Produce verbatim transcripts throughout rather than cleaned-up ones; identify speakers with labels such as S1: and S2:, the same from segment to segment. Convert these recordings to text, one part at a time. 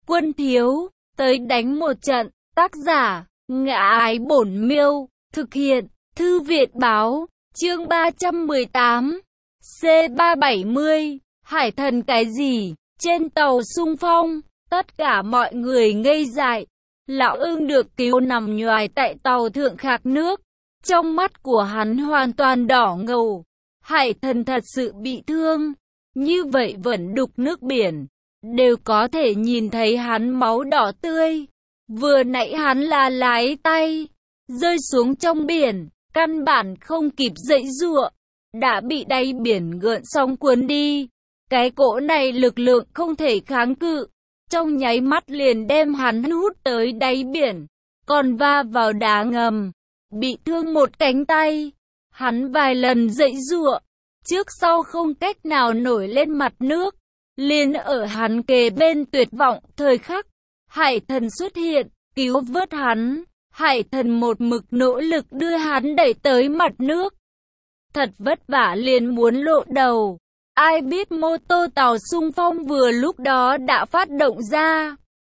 S1: Quân thiếu, tới đánh một trận. Tác giả, Ngã Ái Bổn Miêu. Thực hiện, Thư viện báo. Chương ba trăm mười tám. C ba trăm bảy mươi. Hải thần cái gì? Trên tàu xung phong, tất cả mọi người ngây dại. Lão ưng được cứu nằm nhoài tại tàu thượng khạc nước. Trong mắt của hắn hoàn toàn đỏ ngầu. Hải thần thật sự bị thương. Như vậy vẫn đục nước biển. Đều có thể nhìn thấy hắn máu đỏ tươi. Vừa nãy hắn là lái tay. Rơi xuống trong biển. Căn bản không kịp dãy giụa. Đã bị đáy biển gợn sóng cuốn đi. Cái cỗ này lực lượng không thể kháng cự. Trong nháy mắt liền đem hắn hút tới đáy biển. Còn va vào đá ngầm. Bị thương một cánh tay. Hắn vài lần dãy giụa. Trước sau không cách nào nổi lên mặt nước. Liền ở hắn kề bên tuyệt vọng thời khắc. Hải thần xuất hiện, cứu vớt hắn. Hải thần một mực nỗ lực đưa hắn đẩy tới mặt nước. Thật vất vả liền muốn lộ đầu. Ai biết mô tô tàu xung phong vừa lúc đó đã phát động ra.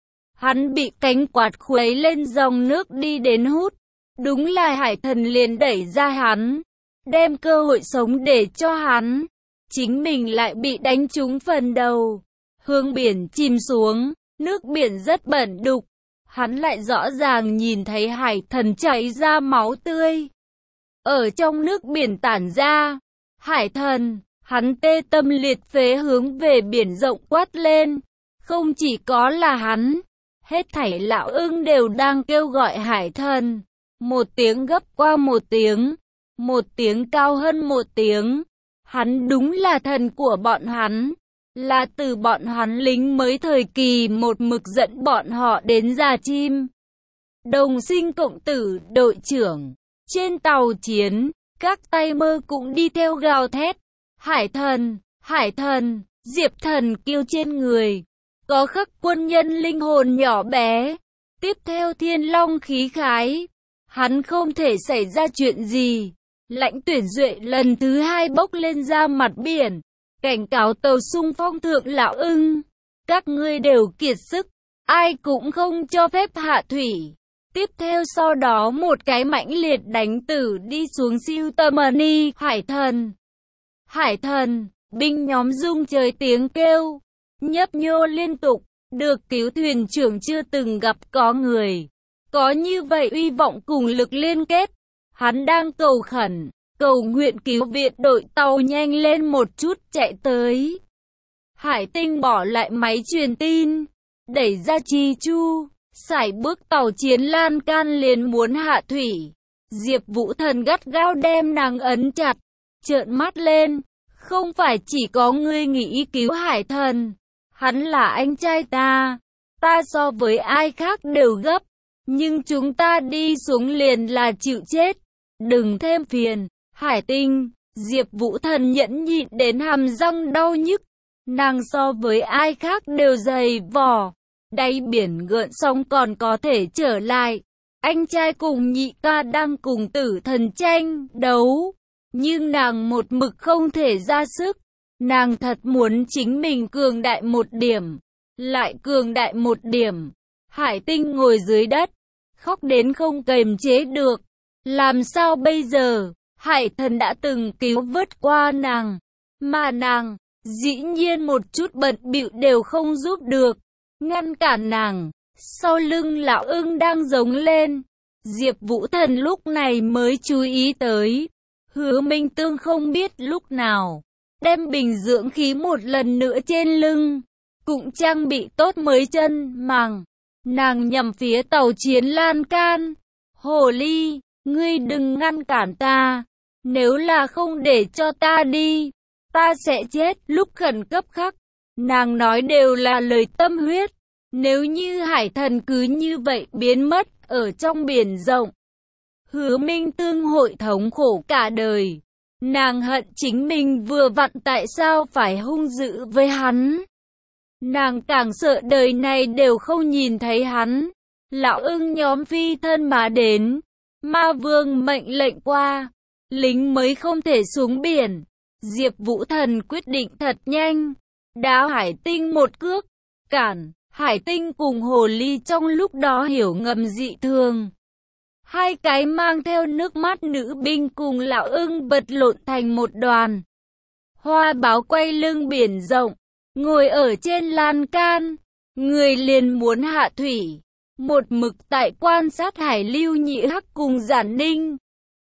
S1: Hắn bị cánh quạt khuấy lên dòng nước đi đến hút. Đúng là hải thần liền đẩy ra hắn. Đem cơ hội sống để cho hắn. Chính mình lại bị đánh trúng phần đầu. Hướng biển chìm xuống. Nước biển rất bẩn đục. Hắn lại rõ ràng nhìn thấy hải thần chảy ra máu tươi. Ở trong nước biển tản ra. Hải thần, hắn tê tâm liệt phế hướng về biển rộng quát lên. Không chỉ có là hắn. Hết thảy lão ưng đều đang kêu gọi hải thần. Một tiếng gấp qua một tiếng. Một tiếng cao hơn một tiếng. Hắn đúng là thần của bọn hắn. Là từ bọn hắn lính mới thời kỳ một mực dẫn bọn họ đến già chim. Đồng sinh cộng tử đội trưởng. Trên tàu chiến, các tay mơ cũng đi theo gào thét. Hải thần, hải thần, diệp thần kêu trên người. Có khắc quân nhân linh hồn nhỏ bé. Tiếp theo thiên long khí khái. Hắn không thể xảy ra chuyện gì. Lãnh tuyển duệ lần thứ hai bốc lên ra mặt biển. Cảnh cáo tàu xung phong thượng lão ưng. Các ngươi đều kiệt sức. Ai cũng không cho phép hạ thủy. Tiếp theo sau đó một cái mãnh liệt đánh tử đi xuống siêu tầm ni hải thần. Hải thần, binh nhóm rung trời tiếng kêu. Nhấp nhô liên tục. Được cứu thuyền trưởng chưa từng gặp có người. Có như vậy uy vọng cùng lực liên kết. Hắn đang cầu khẩn, cầu nguyện cứu viện đội tàu nhanh lên một chút chạy tới. Hải tinh bỏ lại máy truyền tin, đẩy ra chi chu, sải bước tàu chiến lan can liền muốn hạ thủy. Diệp Vũ Thần gắt gao đem nàng ấn chặt, trợn mắt lên. Không phải chỉ có ngươi nghĩ cứu hải thần. Hắn là anh trai ta. Ta so với ai khác đều gấp. Nhưng chúng ta đi xuống liền là chịu chết. Đừng thêm phiền. Hải tinh, Diệp Vũ Thần nhẫn nhịn đến hàm răng đau nhức. Nàng so với ai khác đều dày vò. Đáy biển gợn sóng còn có thể trở lại. Anh trai cùng nhị ca đang cùng tử thần tranh đấu. Nhưng nàng một mực không thể ra sức. Nàng thật muốn chính mình cường đại một điểm. Lại cường đại một điểm. Hải tinh ngồi dưới đất. Khóc đến không kềm chế được. Làm sao bây giờ? Hải thần đã từng cứu vớt qua nàng. Mà nàng, dĩ nhiên một chút bận bịu đều không giúp được. Ngăn cản nàng. Sau lưng lão ưng đang giống lên. Diệp Vũ Thần lúc này mới chú ý tới. Hứa Minh Tương không biết lúc nào. Đem bình dưỡng khí một lần nữa trên lưng. Cũng trang bị tốt mới chân màng. Nàng nhằm phía tàu chiến lan can. Hồ ly, ngươi đừng ngăn cản ta. Nếu là không để cho ta đi, ta sẽ chết. Lúc khẩn cấp khắc, nàng nói đều là lời tâm huyết. Nếu như hải thần cứ như vậy biến mất ở trong biển rộng, Hứa Minh Tương hội thống khổ cả đời. Nàng hận chính mình vừa vặn tại sao phải hung dữ với hắn. Nàng càng sợ đời này đều không nhìn thấy hắn. Lão ưng nhóm phi thân mà đến. Ma vương mệnh lệnh qua. Lính mới không thể xuống biển. Diệp Vũ Thần quyết định thật nhanh. Đá hải tinh một cước. Cản. Hải Tinh cùng Hồ Ly trong lúc đó hiểu ngầm dị thường. Hai cái mang theo nước mắt nữ binh cùng Lão Ưng vật lộn thành một đoàn. Hoa Báo quay lưng biển rộng, ngồi ở trên lan can, người liền muốn hạ thủy, một mực tại quan sát Hải Lưu Nhị Hắc cùng Giản Ninh.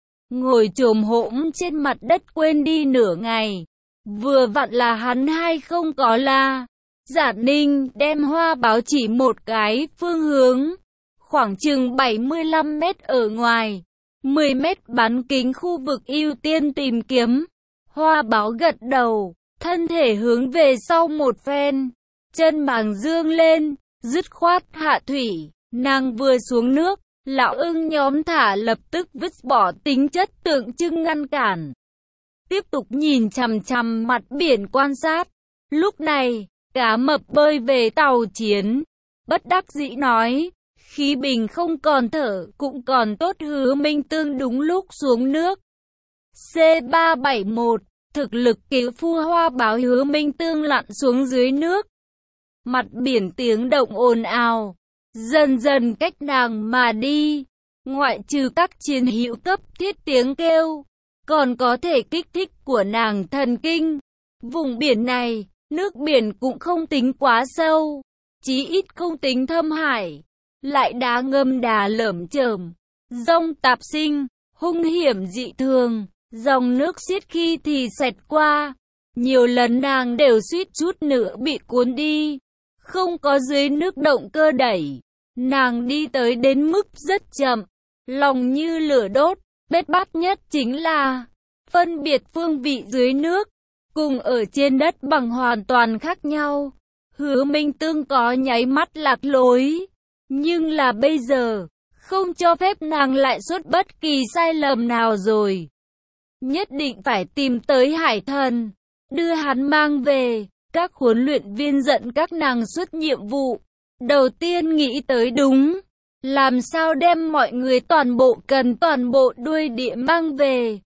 S1: Ngồi chồm hổm trên mặt đất quên đi nửa ngày, vừa vặn là hắn hay không có la. Giản Ninh đem Hoa Báo chỉ một cái phương hướng, khoảng chừng bảy mươi lăm mét ở ngoài, mười mét bán kính khu vực ưu tiên tìm kiếm. Hoa Báo gật đầu, thân thể hướng về sau một phen, chân màng dương lên, dứt khoát hạ thủy. Nàng vừa xuống nước, Lão Ưng nhóm thả lập tức vứt bỏ tính chất tượng trưng ngăn cản. Tiếp tục nhìn chằm chằm mặt biển quan sát. Lúc này, Cá Mập bơi về tàu chiến, bất đắc dĩ nói, khí bình không còn thở, cũng còn tốt Hứa Minh Tương đúng lúc xuống nước. C ba bảy mốt, thực lực cứu phu Hoa Báo Hứa Minh Tương lặn xuống dưới nước. Mặt biển tiếng động ồn ào, dần dần cách nàng mà đi. Ngoại trừ các chiến hữu cấp thiết tiếng kêu, còn có thể kích thích của nàng thần kinh. Vùng biển này, nước biển cũng không tính quá sâu, chí ít không tính thâm hải, lại đá ngâm đà lởm chởm, dông tạp sinh, hung hiểm dị thường, dòng nước xiết khi thì xẹt qua, nhiều lần nàng đều suýt chút nữa bị cuốn đi, không có dưới nước động cơ đẩy, nàng đi tới đến mức rất chậm, lòng như lửa đốt. Bết bát nhất chính là phân biệt phương vị dưới nước cùng ở trên đất bằng hoàn toàn khác nhau. Hứa Minh Tương có nháy mắt lạc lối, nhưng là bây giờ không cho phép nàng lại xuất bất kỳ sai lầm nào rồi. Nhất định phải tìm tới Hải Thần, đưa hắn mang về. Các huấn luyện viên dẫn các nàng xuất nhiệm vụ, đầu tiên nghĩ tới đúng làm sao đem mọi người toàn bộ cần toàn bộ đuôi địa mang về.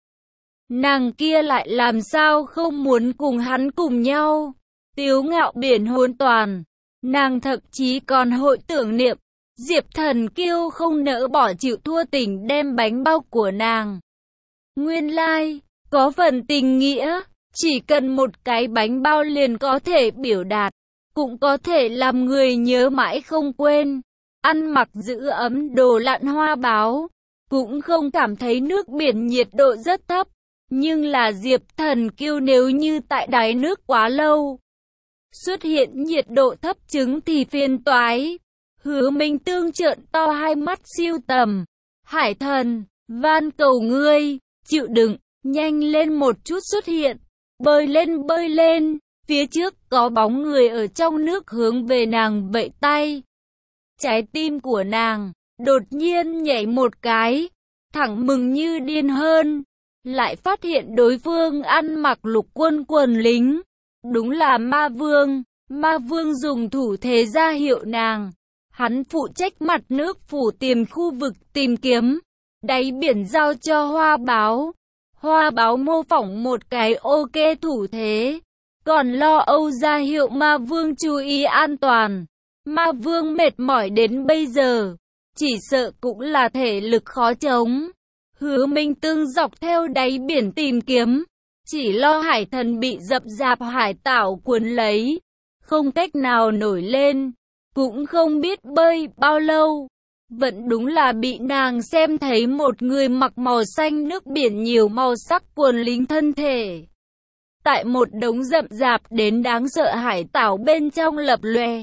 S1: Nàng kia lại làm sao không muốn cùng hắn cùng nhau. Tiếu ngạo biển hôn toàn. Nàng thậm chí còn hội tưởng niệm Diệp Thần Kiêu không nỡ bỏ chịu thua tình đem bánh bao của nàng. Nguyên lai, có phần tình nghĩa, chỉ cần một cái bánh bao liền có thể biểu đạt, cũng có thể làm người nhớ mãi không quên. Ăn mặc giữ ấm đồ lặn Hoa Báo, cũng không cảm thấy nước biển nhiệt độ rất thấp, nhưng là Diệp Thần Kiêu nếu như tại đáy nước quá lâu, xuất hiện nhiệt độ thấp chứng thì phiền toái. Hứa Minh Tương trợn to hai mắt siêu tầm. Hải Thần, van cầu ngươi, chịu đựng, nhanh lên một chút xuất hiện, bơi lên bơi lên, phía trước có bóng người ở trong nước hướng về nàng vẫy tay. Trái tim của nàng đột nhiên nhảy một cái, thẳng mừng như điên hơn, lại phát hiện đối phương ăn mặc lục quân quần lính, đúng là Ma Vương. Ma Vương dùng thủ thế ra hiệu nàng, hắn phụ trách mặt nước phủ tìm khu vực tìm kiếm, đáy biển giao cho Hoa Báo. Hoa Báo mô phỏng một cái ok thủ thế, còn lo âu ra hiệu Ma Vương chú ý an toàn. Ma Vương mệt mỏi đến bây giờ, chỉ sợ cũng là thể lực khó chống. Hứa Minh Tương dọc theo đáy biển tìm kiếm, chỉ lo Hải Thần bị dập dạp hải tảo cuốn lấy, không cách nào nổi lên, cũng không biết bơi bao lâu. Vẫn đúng là bị nàng xem thấy một người mặc màu xanh nước biển nhiều màu sắc quần lính thân thể. Tại một đống rậm rạp đến đáng sợ hải tảo bên trong lập lòe.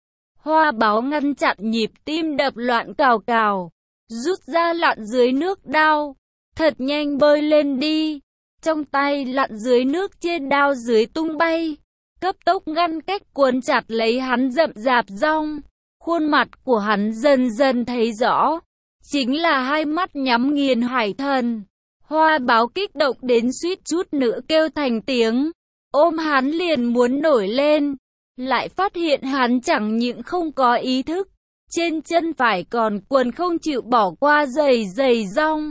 S1: Hoa Báo ngăn chặn nhịp tim đập loạn cào cào, rút ra lặn dưới nước đao, thật nhanh bơi lên đi. Trong tay lặn dưới nước trên đao dưới tung bay, cấp tốc ngăn cách cuốn chặt lấy hắn rậm rạp rong. Khuôn mặt của hắn dần dần thấy rõ, chính là hai mắt nhắm nghiền Hải Thần. Hoa Báo kích động đến suýt chút nữa kêu thành tiếng, ôm hắn liền muốn nổi lên, lại phát hiện hắn chẳng những không có ý thức, trên chân phải còn quần không chịu bỏ qua giày giày rong.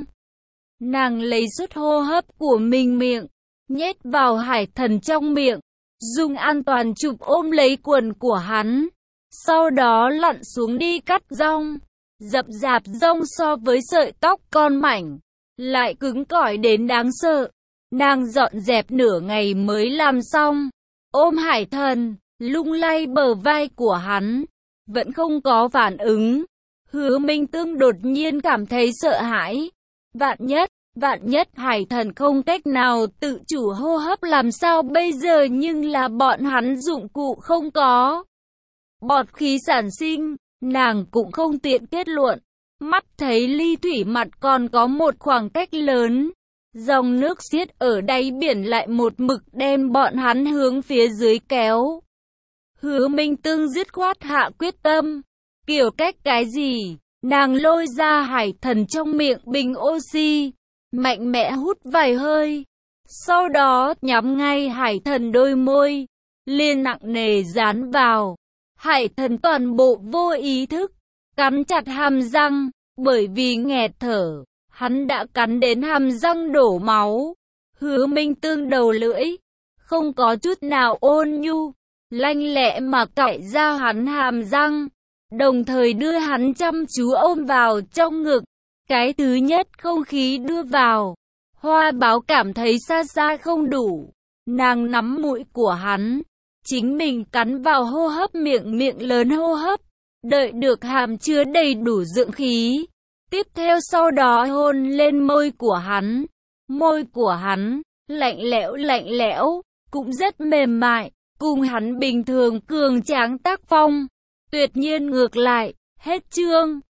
S1: Nàng lấy suất hô hấp của mình miệng, nhét vào Hải Thần trong miệng, dùng an toàn chụp ôm lấy quần của hắn. sau đó lặn xuống đi cắt rong. Rậm rạp rong so với sợi tóc con mảnh, lại cứng cỏi đến đáng sợ. Nàng dọn dẹp nửa ngày mới làm xong, ôm Hải Thần, lung lay bờ vai của hắn, vẫn không có phản ứng. Hứa Minh Tương đột nhiên cảm thấy sợ hãi. Vạn nhất, vạn nhất Hải Thần không cách nào tự chủ hô hấp làm sao bây giờ, nhưng là bọn hắn dụng cụ không có. Bọt khí sản sinh, nàng cũng không tiện kết luận. Mắt thấy ly thủy mặt còn có một khoảng cách lớn. Dòng nước xiết ở đáy biển lại một mực đem bọn hắn hướng phía dưới kéo. Hứa Minh Tương dứt khoát hạ quyết tâm. Kiểu cách cái gì? Nàng lôi ra Hải Thần trong miệng bình oxy, mạnh mẽ hút vài hơi. Sau đó nhắm ngay Hải Thần đôi môi, liền nặng nề dán vào. Hải Thần toàn bộ vô ý thức, cắn chặt hàm răng, bởi vì nghẹt thở, hắn đã cắn đến hàm răng đổ máu. Hứa Minh Tương đầu lưỡi, không có chút nào ôn nhu, lanh lẹ mà cạy ra hắn hàm răng, đồng thời đưa hắn chăm chú ôm vào trong ngực. Cái thứ nhất không khí đưa vào, Hoa Báo cảm thấy xa xa không đủ, nàng nắm mũi của hắn, chính mình cắn vào hô hấp miệng miệng lớn hô hấp, đợi được hàm chứa đầy đủ dưỡng khí. Tiếp theo sau đó hôn lên môi của hắn, môi của hắn, lạnh lẽo lạnh lẽo, cũng rất mềm mại, cùng hắn bình thường cường tráng tác phong, tuyệt nhiên ngược lại. Hết chương.